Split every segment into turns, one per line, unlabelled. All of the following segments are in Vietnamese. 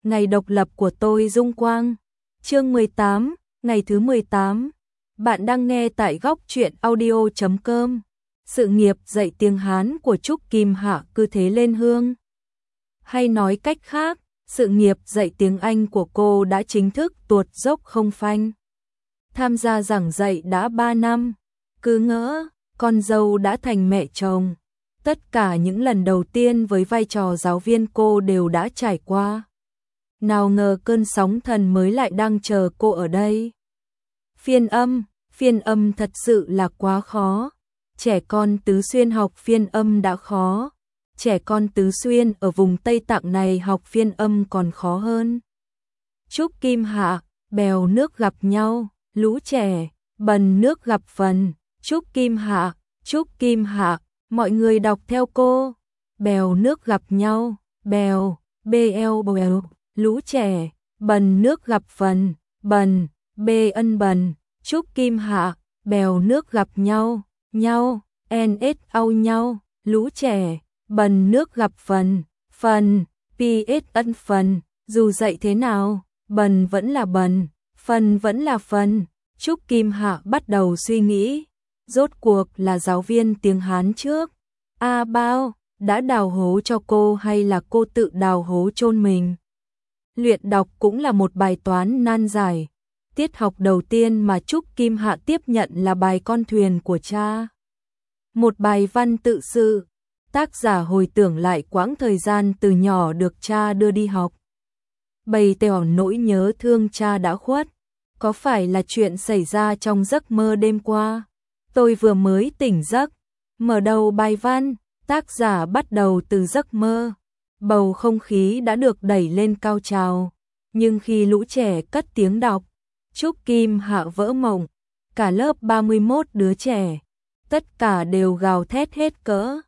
Ngày độc lập của tôi Dung Quang. Chương 18, ngày thứ 18. Bạn đang nghe tại góc truyện audio.com. Sự nghiệp dạy tiếng Hán của Trúc Kim Hạ cứ thế lên hương. Hay nói cách khác, sự nghiệp dạy tiếng Anh của cô đã chính thức tuột dốc không phanh. Tham gia giảng dạy đã 3 năm, cứ ngỡ con dâu đã thành mẹ chồng. Tất cả những lần đầu tiên với vai trò giáo viên cô đều đã trải qua. Nào ngờ cơn sóng thần mới lại đang chờ cô ở đây. Phiên âm thật sự là quá khó. Trẻ con Tứ Xuyên học phiên âm đã khó. Trẻ con Tứ Xuyên ở vùng Tây Tạng này học phiên âm còn khó hơn. Trúc Kim Hạ, bèo nước gặp nhau, lũ trẻ, bần nước gặp phần. Trúc Kim Hạ, mọi người đọc theo cô. Bèo nước gặp nhau, bèo, bèo, lũ trẻ, bần nước gặp phần, bần, ân bần. Trúc Kim Hạ, bèo nước gặp nhau, ns au nhau, lũ trẻ, bần nước gặp phần, ps ân phần. Dù dạy thế nào, bần vẫn là bần, phần vẫn là phần. Trúc Kim Hạ bắt đầu suy nghĩ, rốt cuộc là giáo viên tiếng Hán trước. Bao, đã đào hố cho cô hay là cô tự đào hố chôn mình? Luyện đọc cũng là một bài toán nan giải. Tiết học đầu tiên mà Trúc Kim Hạ tiếp nhận là bài Con thuyền của cha. Một bài văn tự sự, tác giả hồi tưởng lại quãng thời gian từ nhỏ được cha đưa đi học. Bày tỏ nỗi nhớ thương cha đã khuất. Có phải là chuyện xảy ra trong giấc mơ đêm qua? Tôi vừa mới tỉnh giấc. Mở đầu bài văn, tác giả bắt đầu từ giấc mơ. Bầu không khí đã được đẩy lên cao trào. Nhưng khi lũ trẻ cất tiếng đọc, Trúc Kim Hạ vỡ mộng. Cả lớp 31 đứa trẻ, tất cả đều gào thét hết cỡ.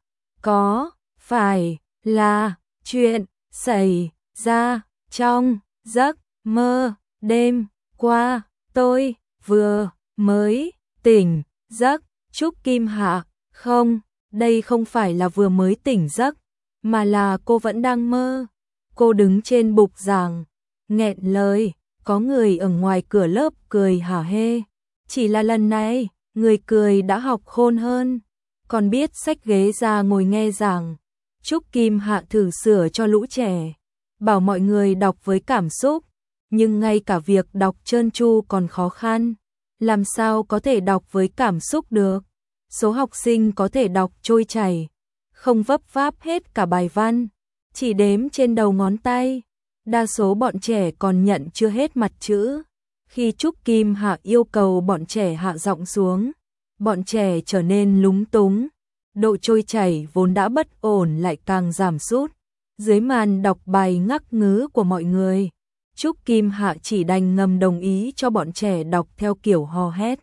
Có phải là chuyện xảy ra trong giấc mơ đêm qua? Tôi vừa mới tỉnh giấc. Trúc Kim Hạ, không, đây không phải là vừa mới tỉnh giấc, mà là cô vẫn đang mơ. Cô đứng trên bục giảng, nghẹn lời. Có người ở ngoài cửa lớp cười hả hê. Chỉ là lần này, người cười đã học khôn hơn, còn biết xách ghế ra ngồi nghe giảng. Trúc Kim Hạ thử sửa cho lũ trẻ, bảo mọi người đọc với cảm xúc. Nhưng ngay cả việc đọc trơn tru còn khó khăn, làm sao có thể đọc với cảm xúc được? Số học sinh có thể đọc trôi chảy, không vấp váp hết cả bài văn, chỉ đếm trên đầu ngón tay. Đa số bọn trẻ còn nhận chưa hết mặt chữ. Khi Trúc Kim Hạ yêu cầu bọn trẻ hạ giọng xuống, bọn trẻ trở nên lúng túng. Độ trôi chảy vốn đã bất ổn lại càng giảm sút. Dưới màn đọc bài ngắc ngứ của mọi người, Trúc Kim Hạ chỉ đành ngầm đồng ý cho bọn trẻ đọc theo kiểu hò hét.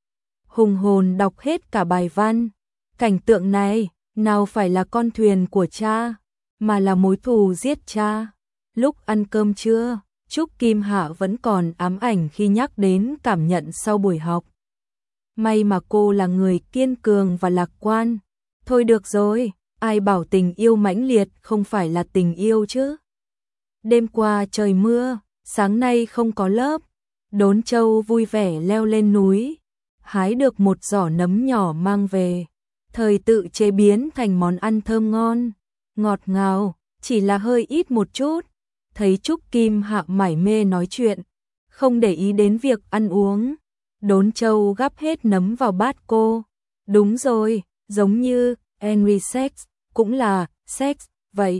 Hùng hồn đọc hết cả bài văn. Cảnh tượng này nào phải là con thuyền của cha, mà là mối thù giết cha. Lúc ăn cơm trưa, Trúc Kim Hạ vẫn còn ám ảnh khi nhắc đến cảm nhận sau buổi học. May mà cô là người kiên cường và lạc quan. Thôi được rồi, ai bảo tình yêu mãnh liệt không phải là tình yêu chứ. Đêm qua trời mưa, sáng nay không có lớp. Đốn Châu vui vẻ leo lên núi, hái được một giỏ nấm nhỏ mang về. Thời tự chế biến thành món ăn thơm ngon, ngọt ngào, chỉ là hơi ít một chút. Thấy Trúc Kim Hạ mải mê nói chuyện, không để ý đến việc ăn uống, Đốn Châu gắp hết nấm vào bát cô. Đúng rồi, giống như Henry Sex, cũng là sex, vậy.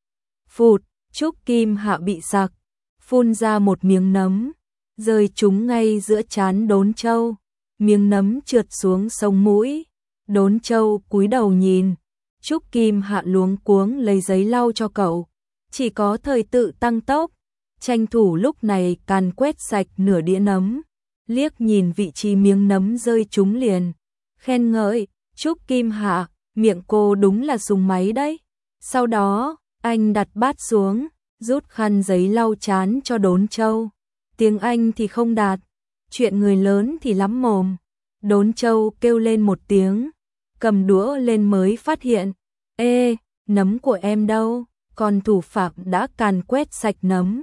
Phụt, Trúc Kim Hạ bị sặc, phun ra một miếng nấm, rơi trúng ngay giữa trán Đốn Châu. Miếng nấm trượt xuống sống mũi. Đốn Châu cúi đầu nhìn, Trúc Kim Hạ luống cuống lấy giấy lau cho cậu. Chỉ có thời tự tăng tốc, tranh thủ lúc này càn quét sạch nửa đĩa nấm, liếc nhìn vị trí miếng nấm rơi trúng liền, khen ngợi, Trúc Kim Hạ, miệng cô đúng là súng máy đấy. Sau đó, anh đặt bát xuống, rút khăn giấy lau chán cho Đốn Châu. Tiếng Anh thì không đạt, chuyện người lớn thì lắm mồm. Đốn Châu kêu lên một tiếng, cầm đũa lên mới phát hiện, ê, nấm của em đâu? Còn thủ phạm đã càn quét sạch nấm,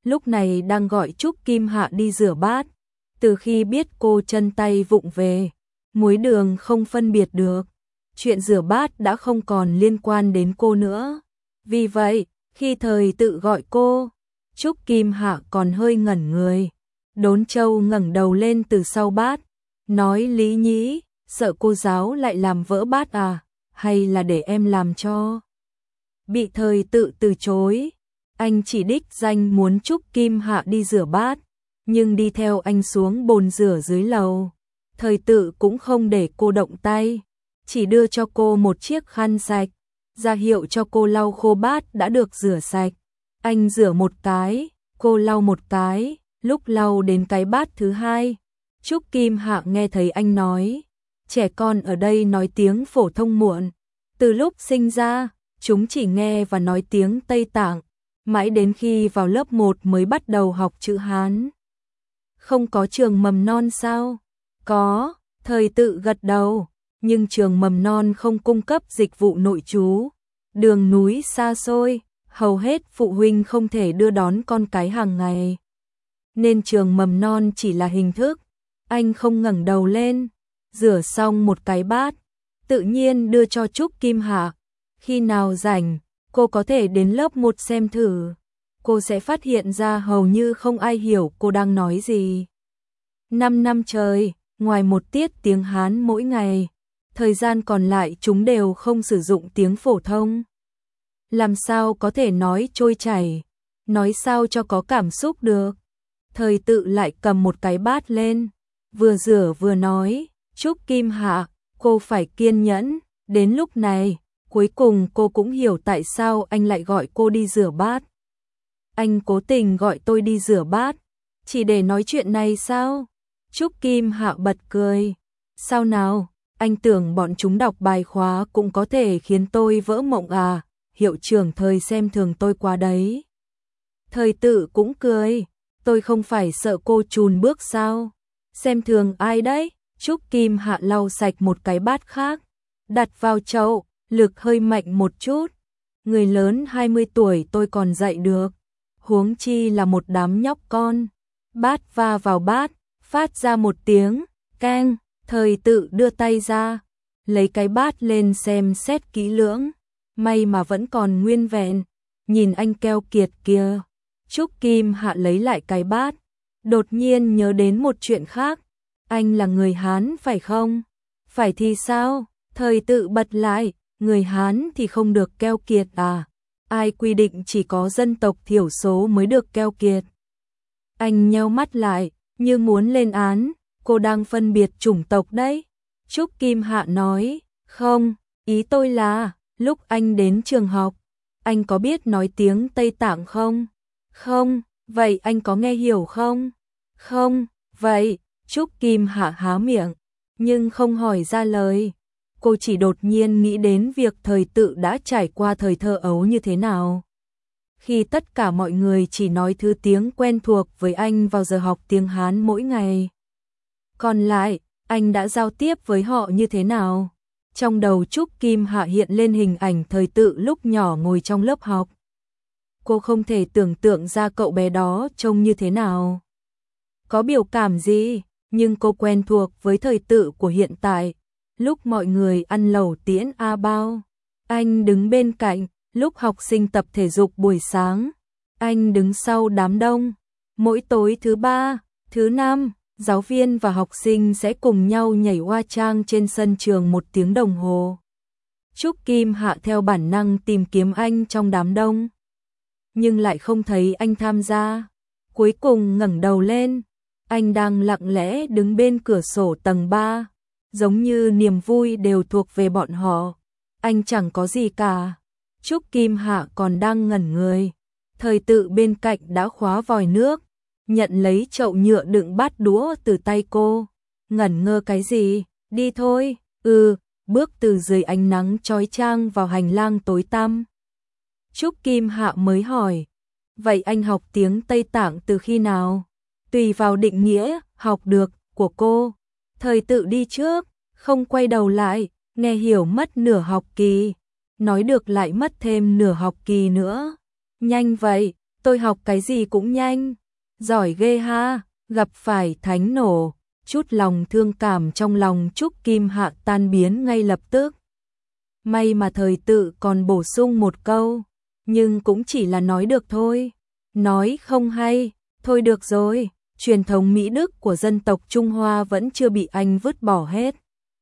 lúc này đang gọi Trúc Kim Hạ đi rửa bát. Từ khi biết cô chân tay vụng về, muối đường không phân biệt được, chuyện rửa bát đã không còn liên quan đến cô nữa. Vì vậy, khi Thời Tự gọi cô, Trúc Kim Hạ còn hơi ngẩn người. Đốn Châu ngẩng đầu lên từ sau bát, nói: Lý Nhĩ, sợ cô giáo lại làm vỡ bát à, hay là để em làm cho? Bị Thời Tự từ chối, anh chỉ đích danh muốn Trúc Kim Hạ đi rửa bát, nhưng đi theo anh xuống bồn rửa dưới lầu. Thời Tự cũng không để cô động tay, chỉ đưa cho cô một chiếc khăn sạch, ra hiệu cho cô lau khô bát đã được rửa sạch. Anh rửa một cái, cô lau một cái, lúc lau đến cái bát thứ hai, Trúc Kim Hạ nghe thấy anh nói: trẻ con ở đây nói tiếng phổ thông muộn, từ lúc sinh ra, chúng chỉ nghe và nói tiếng Tây Tạng, mãi đến khi vào lớp 1 mới bắt đầu học chữ Hán. Không có trường mầm non sao? Có, Thời Tự gật đầu, nhưng trường mầm non không cung cấp dịch vụ nội trú. Đường núi xa xôi, hầu hết phụ huynh không thể đưa đón con cái hàng ngày, nên trường mầm non chỉ là hình thức. Anh không ngẩng đầu lên, rửa xong một cái bát, tự nhiên đưa cho Trúc Kim Hạ. Khi nào rảnh, cô có thể đến lớp 1 xem thử. Cô sẽ phát hiện ra hầu như không ai hiểu cô đang nói gì. 5 năm trời, ngoài một tiết tiếng Hán mỗi ngày, thời gian còn lại chúng đều không sử dụng tiếng phổ thông. Làm sao có thể nói trôi chảy, nói sao cho có cảm xúc được. Thời Tự lại cầm một cái bát lên, vừa rửa vừa nói: Trúc Kim Hạ, cô phải kiên nhẫn. Đến lúc này, cuối cùng cô cũng hiểu tại sao anh lại gọi cô đi rửa bát. Anh cố tình gọi tôi đi rửa bát, chỉ để nói chuyện này sao? Trúc Kim Hạ bật cười. Sao nào, anh tưởng bọn chúng đọc bài khóa cũng có thể khiến tôi vỡ mộng à? Hiệu trưởng Thời xem thường tôi quá đấy. Thời Tự cũng cười. Tôi không phải sợ cô chùn bước sao? Xem thường ai đấy? Trúc Kim Hạ lau sạch một cái bát khác, đặt vào chậu, lực hơi mạnh một chút. Người lớn 20 tuổi tôi còn dạy được, huống chi là một đám nhóc con. Bát va vào bát, phát ra một tiếng keng. Thời Tự đưa tay ra, lấy cái bát lên xem xét kỹ lưỡng, may mà vẫn còn nguyên vẹn. Nhìn anh keo kiệt kia. Trúc Kim Hạ lấy lại cái bát, đột nhiên nhớ đến một chuyện khác. Anh là người Hán phải không? Phải thì sao? Thời Tự bật lại, người Hán thì không được keo kiệt à? Ai quy định chỉ có dân tộc thiểu số mới được keo kiệt? Anh nheo mắt lại, như muốn lên án. Cô đang phân biệt chủng tộc đấy. Trúc Kim Hạ nói: không, ý tôi là, lúc anh đến trường học, anh có biết nói tiếng Tây Tạng không? Không. Vậy anh có nghe hiểu không? Không. Vậy, Trúc Kim Hạ há miệng, nhưng không hỏi ra lời. Cô chỉ đột nhiên nghĩ đến việc Thời Tự đã trải qua thời thơ ấu như thế nào. Khi tất cả mọi người chỉ nói thứ tiếng quen thuộc với anh vào giờ học tiếng Hán mỗi ngày. Còn lại, anh đã giao tiếp với họ như thế nào? Trong đầu Trúc Kim Hạ hiện lên hình ảnh Thời Tự lúc nhỏ ngồi trong lớp học. Cô không thể tưởng tượng ra cậu bé đó trông như thế nào, có biểu cảm gì, nhưng cô quen thuộc với Thời Tự của hiện tại. Lúc mọi người ăn lẩu tiễn A Bao, anh đứng bên cạnh. Lúc học sinh tập thể dục buổi sáng, anh đứng sau đám đông. Mỗi tối thứ 3, thứ 5, giáo viên và học sinh sẽ cùng nhau nhảy hoa trang trên sân trường 1 tiếng đồng hồ. Trúc Kim Hạ theo bản năng tìm kiếm anh trong đám đông, nhưng lại không thấy anh tham gia. Cuối cùng ngẩng đầu lên, anh đang lặng lẽ đứng bên cửa sổ tầng 3, giống như niềm vui đều thuộc về bọn họ. Anh chẳng có gì cả. Trúc Kim Hạ còn đang ngẩn người, Thời Tự bên cạnh đã khóa vòi nước, nhận lấy chậu nhựa đựng bát đũa từ tay cô. Ngẩn ngơ cái gì? Đi thôi. Bước từ dưới ánh nắng chói chang vào hành lang tối tăm. Trúc Kim Hạ mới hỏi: vậy anh học tiếng Tây Tạng từ khi nào? Tùy vào định nghĩa học được của cô. Thời Tự đi trước, không quay đầu lại, nghe hiểu mất nửa học kỳ, nói được lại mất thêm nửa học kỳ nữa. Nhanh vậy, tôi học cái gì cũng nhanh, giỏi ghê ha, gặp phải thánh nổ, chút lòng thương cảm trong lòng Trúc Kim Hạ tan biến ngay lập tức. May mà thời tự còn bổ sung một câu, nhưng cũng chỉ là nói được thôi, nói không hay, thôi được rồi, truyền thống Mỹ Đức của dân tộc Trung Hoa vẫn chưa bị anh vứt bỏ hết.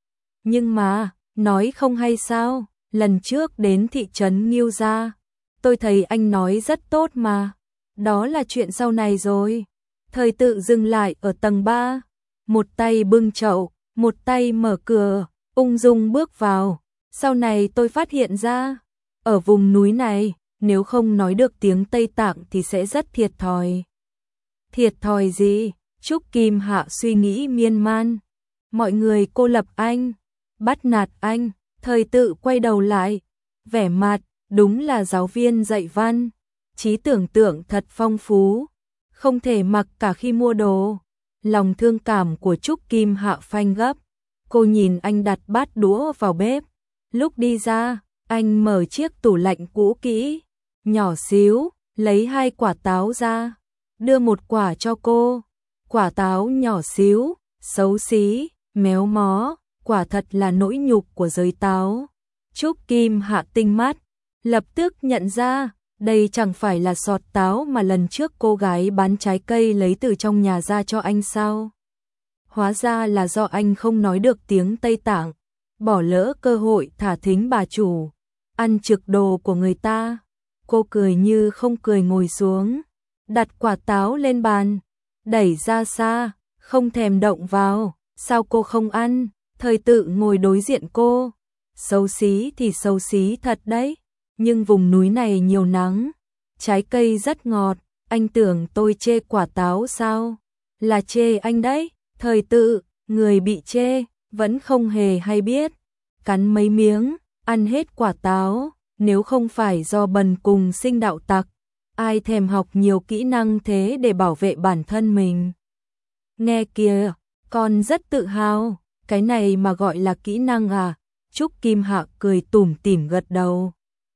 Nhưng mà, nói không hay sao, lần trước đến thị trấn Ngưu Gia, tôi thấy anh nói rất tốt mà, đó là chuyện sau này rồi. Thời tự dừng lại ở tầng 3, một tay bưng chậu, một tay mở cửa, ung dung bước vào. Sau này tôi phát hiện ra, ở vùng núi này, nếu không nói được tiếng Tây Tạng thì sẽ rất thiệt thòi. Thiệt thòi gì? Trúc Kim Hạ suy nghĩ miên man. Mọi người cô lập anh, bắt nạt anh. Thời tự quay đầu lại, vẻ mặt đúng là giáo viên dạy văn, trí tưởng tượng thật phong phú, không thể mặc cả khi mua đồ. Lòng thương cảm của Trúc Kim Hạ phanh gấp, cô nhìn anh đặt bát đũa vào bếp. Lúc đi ra, anh mở chiếc tủ lạnh cũ kỹ, nhỏ xíu, lấy 2 quả táo ra, đưa một quả cho cô. Quả táo nhỏ xíu, xấu xí, méo mó, quả thật là nỗi nhục của giới táo. Trúc Kim Hạ tinh mắt, lập tức nhận ra, đây chẳng phải là sọt táo mà lần trước cô gái bán trái cây lấy từ trong nhà ra cho anh sao? Hóa ra là do anh không nói được tiếng Tây Tạng, bỏ lỡ cơ hội thả thính bà chủ, ăn trực đồ của người ta. Cô cười như không cười ngồi xuống, đặt quả táo lên bàn, đẩy ra xa, không thèm động vào. Sao cô không ăn? Thời tự ngồi đối diện cô. Xấu xí thì xấu xí thật đấy, nhưng vùng núi này nhiều nắng, trái cây rất ngọt, anh tưởng tôi chê quả táo sao? Là chê anh đấy. Thời tự, người bị chê, vẫn không hề hay biết, cắn mấy miếng, ăn hết quả táo. Nếu không phải do bần cùng sinh đạo tặc, ai thèm học nhiều kỹ năng thế để bảo vệ bản thân mình. Nghe kìa, con rất tự hào, cái này mà gọi là kỹ năng à? Trúc Kim Hạ cười tủm tỉm gật đầu.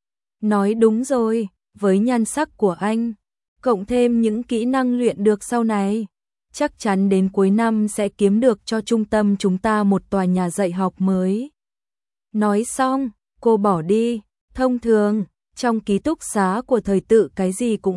Nói đúng rồi, với nhan sắc của anh, cộng thêm những kỹ năng luyện được sau này, chắc chắn đến cuối năm sẽ kiếm được cho trung tâm chúng ta một tòa nhà dạy học mới. Nói xong, cô bỏ đi. Thông thường, trong ký túc xá của thời tự cái gì cũng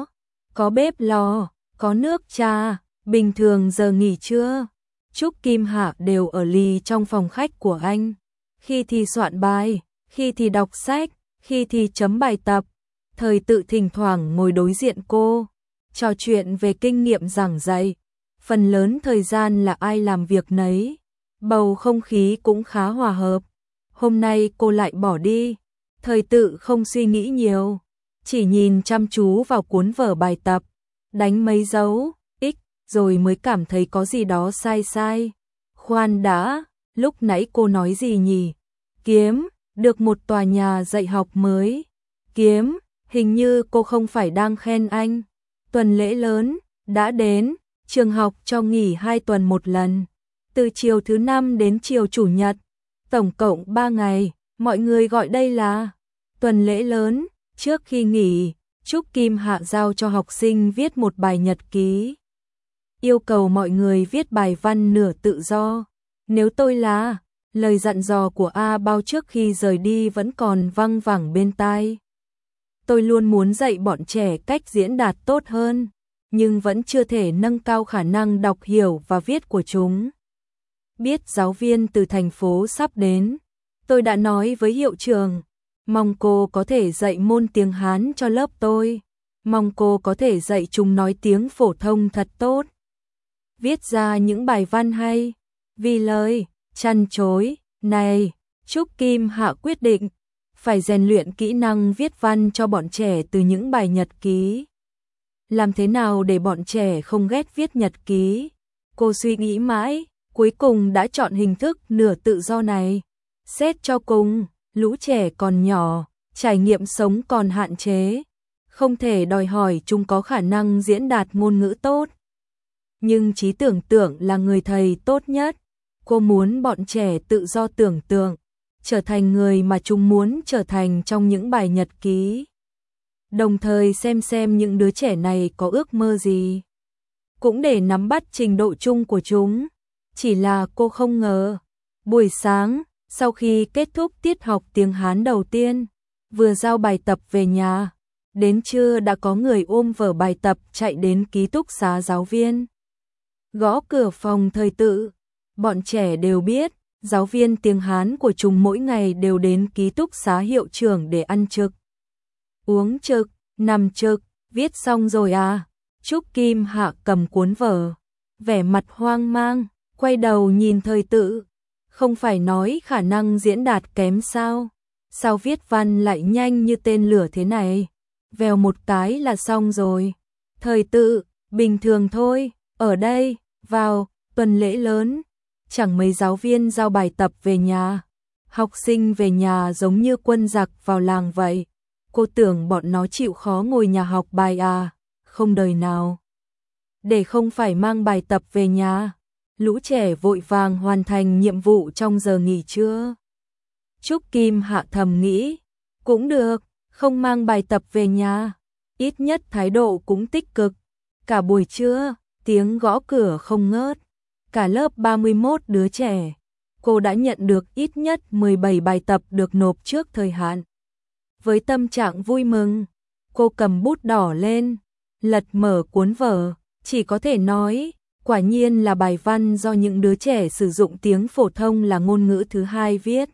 có bếp lò, có nước trà, bình thường giờ nghỉ trưa, Trúc Kim Hạ đều ở lì trong phòng khách của anh, khi thì soạn bài, khi thì đọc sách, khi thì chấm bài tập. Thời tự thỉnh thoảng ngồi đối diện cô, trò chuyện về kinh nghiệm giảng dạy, phần lớn thời gian là ai làm việc nấy, bầu không khí cũng khá hòa hợp. Hôm nay cô lại bỏ đi. Thời tự không suy nghĩ nhiều, chỉ nhìn chăm chú vào cuốn vở bài tập, đánh mấy dấu X rồi mới cảm thấy có gì đó sai sai. Khoan đã, lúc nãy cô nói gì nhỉ? Kiếm được một tòa nhà dạy học mới. Kiếm, hình như cô không phải đang khen anh. Tuần lễ lớn đã đến, trường học cho nghỉ 2 tuần một lần, từ chiều thứ Năm đến chiều Chủ nhật, tổng cộng 3 ngày. Mọi người gọi đây là tuần lễ lớn. Trước khi nghỉ, Trúc Kim Hạ giao cho học sinh viết một bài nhật ký, yêu cầu mọi người viết bài văn nửa tự do. Nếu tôi là, lời dặn dò của A Bao trước khi rời đi vẫn còn văng vẳng bên tai. Tôi luôn muốn dạy bọn trẻ cách diễn đạt tốt hơn, nhưng vẫn chưa thể nâng cao khả năng đọc hiểu và viết của chúng. Biết giáo viên từ thành phố sắp đến, tôi đã nói với hiệu trưởng, mong cô có thể dạy môn tiếng Hán cho lớp tôi, mong cô có thể dạy chúng nói tiếng phổ thông thật tốt, viết ra những bài văn hay. Vì lời chăn chối này, Trúc Kim Hạ quyết định phải rèn luyện kỹ năng viết văn cho bọn trẻ từ những bài nhật ký. Làm thế nào để bọn trẻ không ghét viết nhật ký? Cô suy nghĩ mãi, cuối cùng đã chọn hình thức nửa tự do này. Xét cho cùng, lũ trẻ còn nhỏ, trải nghiệm sống còn hạn chế, không thể đòi hỏi chúng có khả năng diễn đạt ngôn ngữ tốt. Nhưng trí tưởng tượng là người thầy tốt nhất. Cô muốn bọn trẻ tự do tưởng tượng, trở thành người mà chúng muốn trở thành trong những bài nhật ký. đồng thời xem những đứa trẻ này có ước mơ gì, cũng để nắm bắt trình độ chung của chúng. Chỉ là cô không ngờ, buổi sáng, sau khi kết thúc tiết học tiếng Hán đầu tiên, vừa giao bài tập về nhà, đến trưa đã có người ôm vở bài tập chạy đến ký túc xá giáo viên. Gõ cửa phòng thời tự, bọn trẻ đều biết, giáo viên tiếng Hán của chúng mỗi ngày đều đến ký túc xá hiệu trưởng để ăn trực, uống trực, nằm trực. Viết xong rồi à? Trúc Kim Hạ cầm cuốn vở, vẻ mặt hoang mang, quay đầu nhìn thời tự. Không phải nói khả năng diễn đạt kém sao? Sao viết văn lại nhanh như tên lửa thế này? Vèo một cái là xong rồi. Thời tự, bình thường thôi, ở đây, vào, tuần lễ lớn, chẳng mấy giáo viên giao bài tập về nhà. Học sinh về nhà giống như quân giặc vào làng vậy. Cô tưởng bọn nó chịu khó ngồi nhà học bài à? Không đời nào. Để không phải mang bài tập về nhà. Lũ trẻ vội vàng hoàn thành nhiệm vụ trong giờ nghỉ trưa. Trúc Kim Hạ thầm nghĩ, cũng được, không mang bài tập về nhà, ít nhất thái độ cũng tích cực. Cả buổi trưa, tiếng gõ cửa không ngớt, cả lớp 31 đứa trẻ, cô đã nhận được ít nhất 17 bài tập được nộp trước thời hạn. Với tâm trạng vui mừng, cô cầm bút đỏ lên, lật mở cuốn vở, chỉ có thể nói, quả nhiên là bài văn do những đứa trẻ sử dụng tiếng phổ thông là ngôn ngữ thứ hai viết.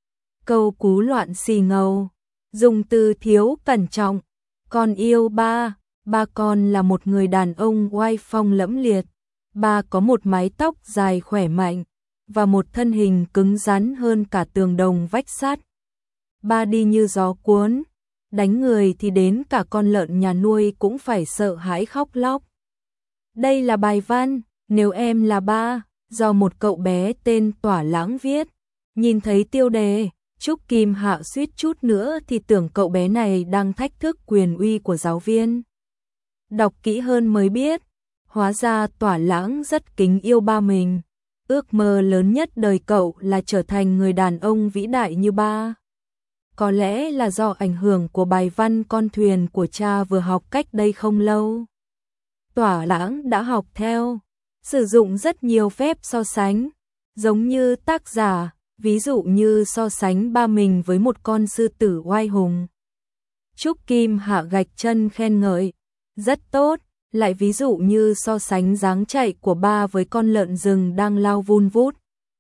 Câu cú loạn xì ngầu, dùng từ thiếu cẩn trọng, con yêu ba, ba con là một người đàn ông oai phong lẫm liệt, ba có một mái tóc dài khỏe mạnh, và một thân hình cứng rắn hơn cả tường đồng vách sắt. Ba đi như gió cuốn, đánh người thì đến cả con lợn nhà nuôi cũng phải sợ hãi khóc lóc. Đây là bài văn, nếu em là ba, do một cậu bé tên Tỏa Lãng viết. Nhìn thấy tiêu đề, Trúc Kim Hạ suýt chút nữa thì tưởng cậu bé này đang thách thức quyền uy của giáo viên. Đọc kỹ hơn mới biết, hóa ra Tỏa Lãng rất kính yêu ba mình. Ước mơ lớn nhất đời cậu là trở thành người đàn ông vĩ đại như ba. Có lẽ là do ảnh hưởng của bài văn Con thuyền của cha vừa học cách đây không lâu. Tỏa Lãng đã học theo, sử dụng rất nhiều phép so sánh, giống như tác giả, ví dụ như so sánh ba mình với một con sư tử oai hùng. Trúc Kim Hạ gạch chân khen ngợi, rất tốt, lại ví dụ như so sánh dáng chạy của ba với con lợn rừng đang lao vun vút.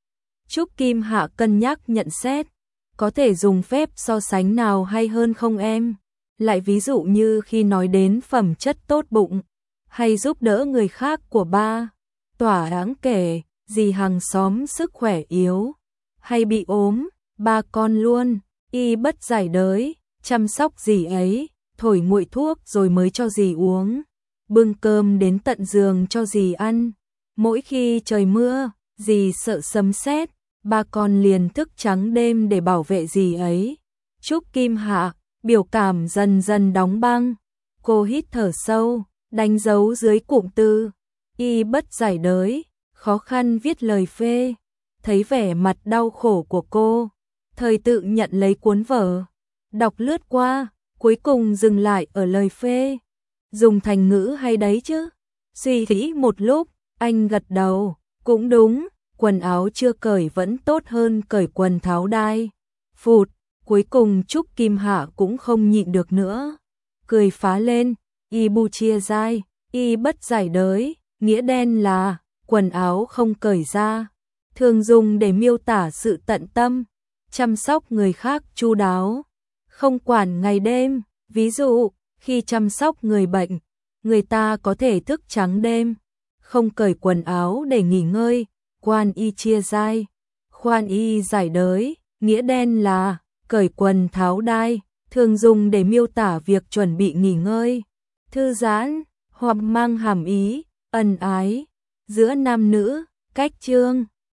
Trúc Kim Hạ cân nhắc nhận xét, có thể dùng phép so sánh nào hay hơn không em? Lại ví dụ như khi nói đến phẩm chất tốt bụng, hay giúp đỡ người khác của ba. Tỏa Lãng kể, dì hàng xóm sức khỏe yếu, hay bị ốm, ba con luôn, y bất giải đới, chăm sóc dì ấy, thổi nguội thuốc rồi mới cho dì uống, bưng cơm đến tận giường cho dì ăn. Mỗi khi trời mưa, dì sợ sấm sét, ba con liền thức trắng đêm để bảo vệ dì ấy. Trúc Kim Hạ, biểu cảm dần dần đóng băng, cô hít thở sâu, đánh dấu dưới cụm từ y bất giải đới, khó khăn viết lời phê. Thấy vẻ mặt đau khổ của cô, thời tự nhận lấy cuốn vở, đọc lướt qua, cuối cùng dừng lại ở lời phê. Dùng thành ngữ hay đấy chứ? Suy nghĩ một lúc, anh gật đầu, cũng đúng, quần áo chưa cởi vẫn tốt hơn cởi quần tháo đai. Phụt, cuối cùng Trúc Kim Hạ cũng không nhịn được nữa, cười phá lên, y bu chia dai, y bất giải đới, nghĩa đen là quần áo không cởi ra, thường dùng để miêu tả sự tận tâm, chăm sóc người khác chu đáo, không quản ngày đêm. Ví dụ, khi chăm sóc người bệnh, người ta có thể thức trắng đêm, không cởi quần áo để nghỉ ngơi, quan y chia dai, khoan y giải đới, nghĩa đen là cởi quần tháo đai, thường dùng để miêu tả việc chuẩn bị nghỉ ngơi, thư giãn, hoặc mang hàm ý ân ái giữa nam nữ. Cách chương